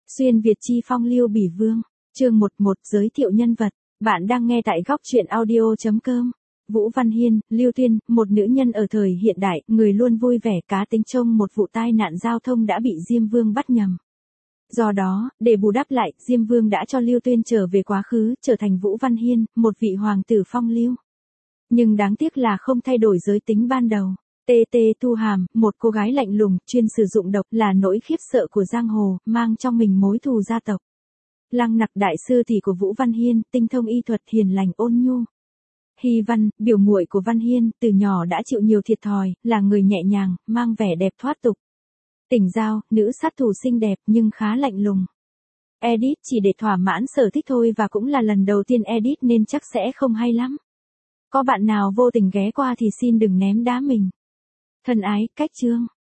Xuyên Việt chi phong lưu bỉ vương. Chương 11 giới thiệu nhân vật. Bạn đang nghe tại góc truyện audio.com. Vũ Văn Hiên, Lưu Tuyên, một nữ nhân ở thời hiện đại, người luôn vui vẻ cá tính trong một vụ tai nạn giao thông đã bị Diêm Vương bắt nhầm. Do đó, để bù đắp lại, Diêm Vương đã cho Lưu Tuyên trở về quá khứ, trở thành Vũ Văn Hiên, một vị hoàng tử phong lưu. Nhưng đáng tiếc là không thay đổi giới tính ban đầu. TT Thu Hàm, một cô gái lạnh lùng, chuyên sử dụng độc, là nỗi khiếp sợ của giang hồ, mang trong mình mối thù gia tộc. Lăng Nặc đại sư tỷ của Vũ Văn Hiên, tinh thông y thuật, hiền lành ôn nhu. Hy Văn, biểu muội của Văn Hiên, từ nhỏ đã chịu nhiều thiệt thòi, là người nhẹ nhàng, mang vẻ đẹp thoát tục. Tỉnh Giao, nữ sát thủ xinh đẹp nhưng khá lạnh lùng. Edit chỉ để thỏa mãn sở thích thôi và cũng là lần đầu tiên edit nên chắc sẽ không hay lắm. Có bạn nào vô tình ghé qua thì xin đừng ném đá mình. Thân ái, cách chương.